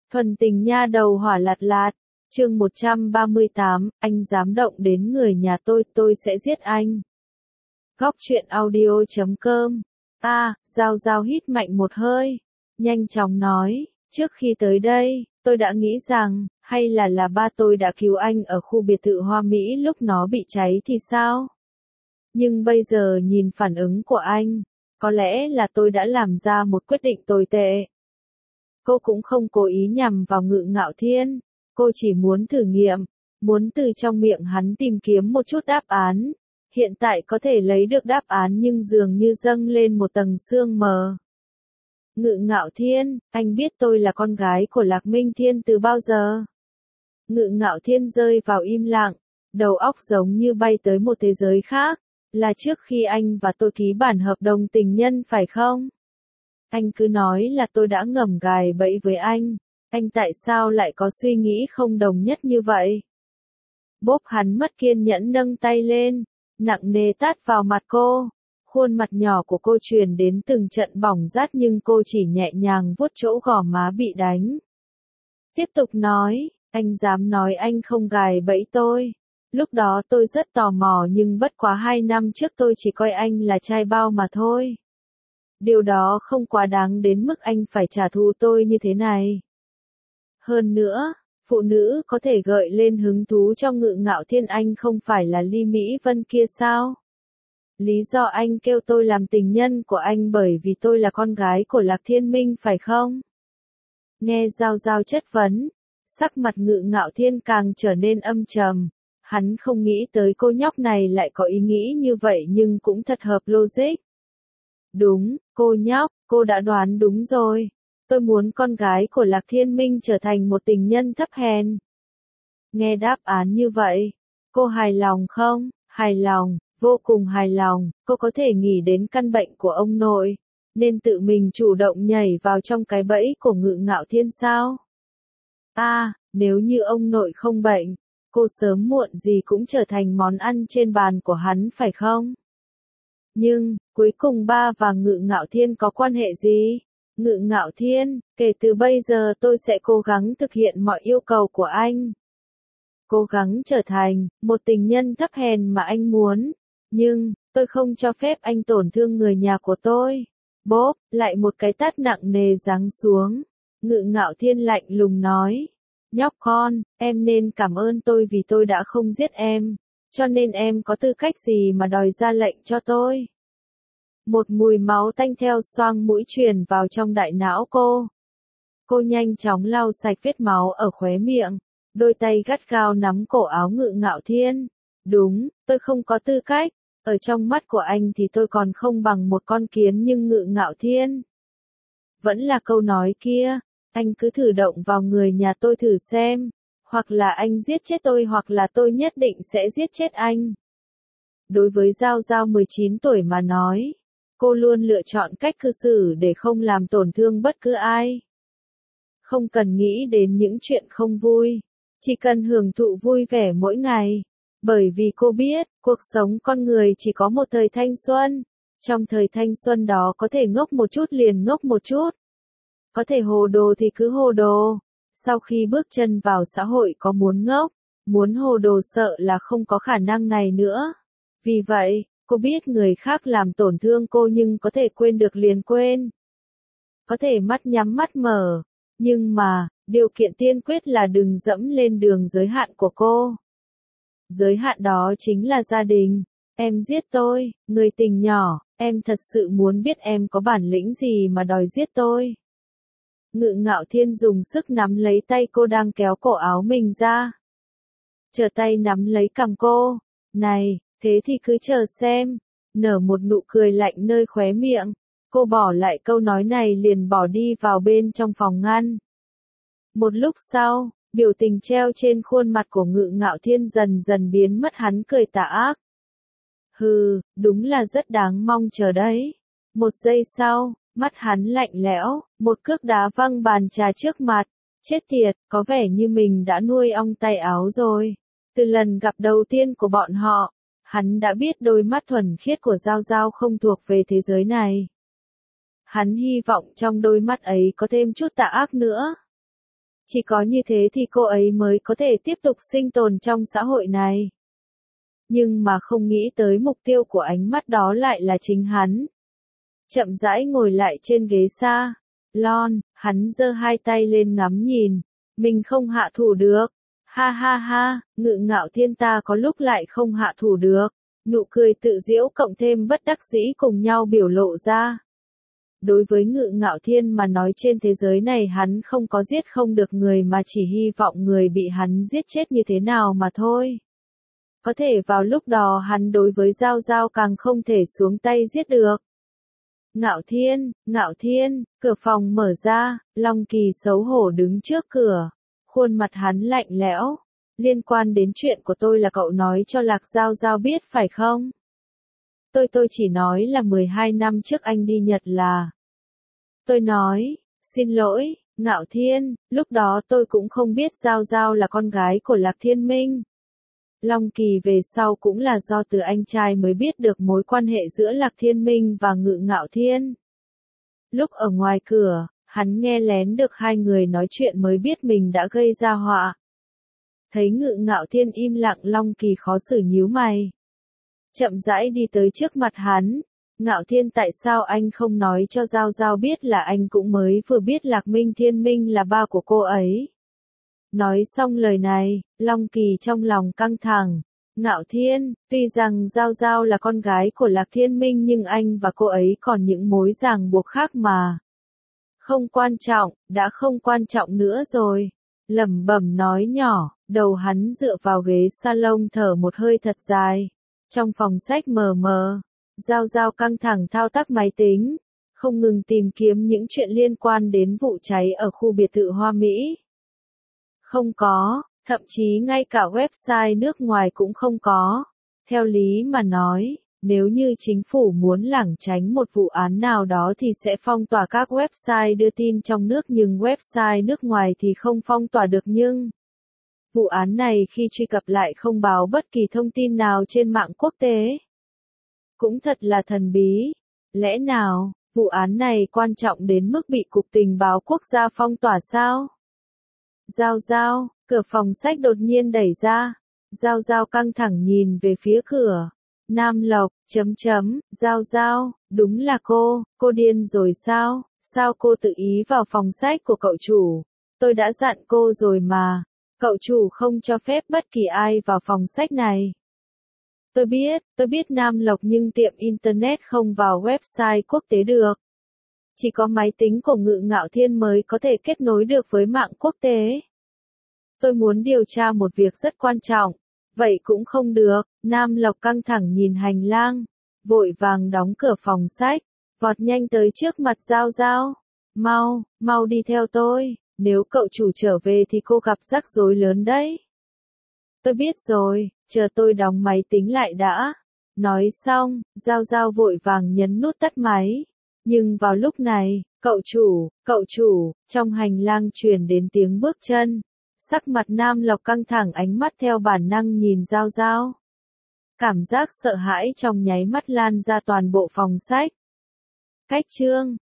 Thuần tình nha đầu hỏa lạt lạt, chương 138, anh dám động đến người nhà tôi sẽ giết anh. Góc truyện audio.com. Giao Giao hít mạnh một hơi, nhanh chóng nói, trước khi tới đây, tôi đã nghĩ rằng, hay là ba tôi đã cứu anh ở khu biệt thự Hoa Mỹ lúc nó bị cháy thì sao? Nhưng bây giờ nhìn phản ứng của anh, có lẽ là tôi đã làm ra một quyết định tồi tệ. Cô cũng không cố ý nhằm vào Ngự Ngạo Thiên, cô chỉ muốn thử nghiệm, muốn từ trong miệng hắn tìm kiếm một chút đáp án. Hiện tại có thể lấy được đáp án nhưng dường như dâng lên một tầng sương mờ. Ngự Ngạo Thiên, anh biết tôi là con gái của Lạc Minh Thiên từ bao giờ? Ngự Ngạo Thiên rơi vào im lặng, đầu óc giống như bay tới một thế giới khác, là trước khi anh và tôi ký bản hợp đồng tình nhân phải không? Anh cứ nói là tôi đã ngầm gài bẫy với anh tại sao lại có suy nghĩ không đồng nhất như vậy? Bốp hắn mất kiên nhẫn nâng tay lên, nặng nề tát vào mặt cô. Khuôn mặt nhỏ của cô truyền đến từng trận bỏng rát nhưng cô chỉ nhẹ nhàng vuốt chỗ gò má bị đánh. Tiếp tục nói, anh dám nói anh không gài bẫy tôi. Lúc đó tôi rất tò mò nhưng bất quá 2 năm trước tôi chỉ coi anh là trai bao mà thôi. Điều đó không quá đáng đến mức anh phải trả thù tôi như thế này. Hơn nữa, phụ nữ có thể gợi lên hứng thú cho Ngự Ngạo Thiên anh không phải là Ly Mỹ Vân kia sao? Lý do anh kêu tôi làm tình nhân của anh bởi vì tôi là con gái của Lạc Thiên Minh phải không? Nghe Giao Giao chất vấn, sắc mặt Ngự Ngạo Thiên càng trở nên âm trầm. Hắn không nghĩ tới cô nhóc này lại có ý nghĩ như vậy nhưng cũng thật hợp logic. Đúng, cô nhóc, cô đã đoán đúng rồi. Tôi muốn con gái của Lạc Thiên Minh trở thành một tình nhân thấp hèn. Nghe đáp án như vậy, cô hài lòng không? Hài lòng, vô cùng hài lòng. Cô có thể nghĩ đến căn bệnh của ông nội, nên tự mình chủ động nhảy vào trong cái bẫy của Ngự Ngạo Thiên sao? Nếu như ông nội không bệnh, cô sớm muộn gì cũng trở thành món ăn trên bàn của hắn phải không? Nhưng, cuối cùng ba và Ngự Ngạo Thiên có quan hệ gì? Ngự Ngạo Thiên, kể từ bây giờ tôi sẽ cố gắng thực hiện mọi yêu cầu của anh. Cố gắng trở thành một tình nhân thấp hèn mà anh muốn. Nhưng, tôi không cho phép anh tổn thương người nhà của tôi. Bốp, lại một cái tát nặng nề giáng xuống. Ngự Ngạo Thiên lạnh lùng nói. Nhóc con, em nên cảm ơn tôi vì tôi đã không giết em. Cho nên em có tư cách gì mà đòi ra lệnh cho tôi? Một mùi máu tanh theo xoang mũi truyền vào trong đại não cô. Cô nhanh chóng lau sạch vết máu ở khóe miệng, đôi tay gắt gao nắm cổ áo Ngự Ngạo Thiên. Đúng, tôi không có tư cách, ở trong mắt của anh thì tôi còn không bằng một con kiến nhưng Ngự Ngạo Thiên. Vẫn là câu nói kia, anh cứ thử động vào người nhà tôi thử xem. Hoặc là anh giết chết tôi hoặc là tôi nhất định sẽ giết chết anh. Đối với Giao Giao 19 tuổi mà nói, cô luôn lựa chọn cách cư xử để không làm tổn thương bất cứ ai. Không cần nghĩ đến những chuyện không vui, chỉ cần hưởng thụ vui vẻ mỗi ngày. Bởi vì cô biết, cuộc sống con người chỉ có một thời thanh xuân. Trong thời thanh xuân đó có thể ngốc một chút liền ngốc một chút. Có thể hồ đồ thì cứ hồ đồ. Sau khi bước chân vào xã hội có muốn ngốc, muốn hồ đồ sợ là không có khả năng này nữa. Vì vậy, cô biết người khác làm tổn thương cô nhưng có thể quên được liền quên. Có thể mắt nhắm mắt mở. Nhưng mà, điều kiện tiên quyết là đừng dẫm lên đường giới hạn của cô. Giới hạn đó chính là gia đình. Em giết tôi, người tình nhỏ, em thật sự muốn biết em có bản lĩnh gì mà đòi giết tôi. Ngự Ngạo Thiên dùng sức nắm lấy tay cô đang kéo cổ áo mình ra. Chờ tay nắm lấy cằm cô. Này, thế thì cứ chờ xem. Nở một nụ cười lạnh nơi khóe miệng. Cô bỏ lại câu nói này liền bỏ đi vào bên trong phòng ngăn. Một lúc sau, biểu tình treo trên khuôn mặt của Ngự Ngạo Thiên dần dần biến mất hắn cười tà ác. Hừ, đúng là rất đáng mong chờ đấy. Một giây sau, mắt hắn lạnh lẽo, một cước đá văng bàn trà trước mặt. Chết tiệt, có vẻ như mình đã nuôi ong tay áo rồi. Từ lần gặp đầu tiên của bọn họ, hắn đã biết đôi mắt thuần khiết của Giao Giao không thuộc về thế giới này. Hắn hy vọng trong đôi mắt ấy có thêm chút tà ác nữa. Chỉ có như thế thì cô ấy mới có thể tiếp tục sinh tồn trong xã hội này. Nhưng mà không nghĩ tới mục tiêu của ánh mắt đó lại là chính hắn. Chậm rãi ngồi lại trên ghế salon, hắn giơ hai tay lên ngắm nhìn. Mình không hạ thủ được. Ha ha ha, Ngự Ngạo Thiên ta có lúc lại không hạ thủ được. Nụ cười tự giễu cộng thêm bất đắc dĩ cùng nhau biểu lộ ra. Đối với Ngự Ngạo Thiên mà nói trên thế giới này hắn không có giết không được người mà chỉ hy vọng người bị hắn giết chết như thế nào mà thôi. Có thể vào lúc đó hắn đối với Giao Giao càng không thể xuống tay giết được. Ngạo Thiên, cửa phòng mở ra, Long Kỳ xấu hổ đứng trước cửa. Khuôn mặt hắn lạnh lẽo. Liên quan đến chuyện của tôi là cậu nói cho Lạc Giao Giao biết phải không? Tôi chỉ nói là 12 năm trước anh đi Nhật là. Tôi nói, xin lỗi, Ngạo Thiên, lúc đó tôi cũng không biết Giao Giao là con gái của Lạc Thiên Minh. Long Kỳ về sau cũng là do từ anh trai mới biết được mối quan hệ giữa Lạc Thiên Minh và Ngự Ngạo Thiên. Lúc ở ngoài cửa, hắn nghe lén được hai người nói chuyện mới biết mình đã gây ra họa. Thấy Ngự Ngạo Thiên im lặng, Long Kỳ khó xử nhíu mày. Chậm rãi đi tới trước mặt hắn. Ngạo Thiên, tại sao anh không nói cho Giao Giao biết là anh cũng mới vừa biết Lạc Minh Thiên Minh là ba của cô ấy. Nói xong lời này, Long Kỳ trong lòng căng thẳng. Ngạo Thiên, tuy rằng Giao Giao là con gái của Lạc Thiên Minh nhưng anh và cô ấy còn những mối ràng buộc khác mà. Không quan trọng, đã không quan trọng nữa rồi. Lẩm bẩm nói nhỏ, đầu hắn dựa vào ghế salon thở một hơi thật dài. Trong phòng sách mờ mờ, Giao Giao căng thẳng thao tác máy tính, không ngừng tìm kiếm những chuyện liên quan đến vụ cháy ở khu biệt thự Hoa Mỹ. Không có, thậm chí ngay cả website nước ngoài cũng không có. Theo lý mà nói, nếu như chính phủ muốn lảng tránh một vụ án nào đó thì sẽ phong tỏa các website đưa tin trong nước nhưng website nước ngoài thì không phong tỏa được nhưng. Vụ án này khi truy cập lại không báo bất kỳ thông tin nào trên mạng quốc tế. Cũng thật là thần bí. Lẽ nào, vụ án này quan trọng đến mức bị Cục Tình báo Quốc gia phong tỏa sao? Giao Giao, cửa phòng sách đột nhiên đẩy ra. Giao Giao căng thẳng nhìn về phía cửa. Nam Lộc, Giao Giao, đúng là cô điên rồi sao? Sao cô tự ý vào phòng sách của cậu chủ? Tôi đã dặn cô rồi mà. Cậu chủ không cho phép bất kỳ ai vào phòng sách này. Tôi biết Nam Lộc nhưng tiệm Internet không vào website quốc tế được. Chỉ có máy tính của Ngự Ngạo Thiên mới có thể kết nối được với mạng quốc tế. Tôi muốn điều tra một việc rất quan trọng. Vậy cũng không được, Nam Lộc căng thẳng nhìn hành lang. Vội vàng đóng cửa phòng sách. Vọt nhanh tới trước mặt Giao Giao. Mau đi theo tôi. Nếu cậu chủ trở về thì cô gặp rắc rối lớn đấy. Tôi biết rồi, chờ tôi đóng máy tính lại đã. Nói xong, Giao Giao vội vàng nhấn nút tắt máy. Nhưng vào lúc này, cậu chủ, trong hành lang truyền đến tiếng bước chân. Sắc mặt Nam Lộc căng thẳng, ánh mắt theo bản năng nhìn Giao Giao. Cảm giác sợ hãi trong nháy mắt lan ra toàn bộ phòng sách. Cách chương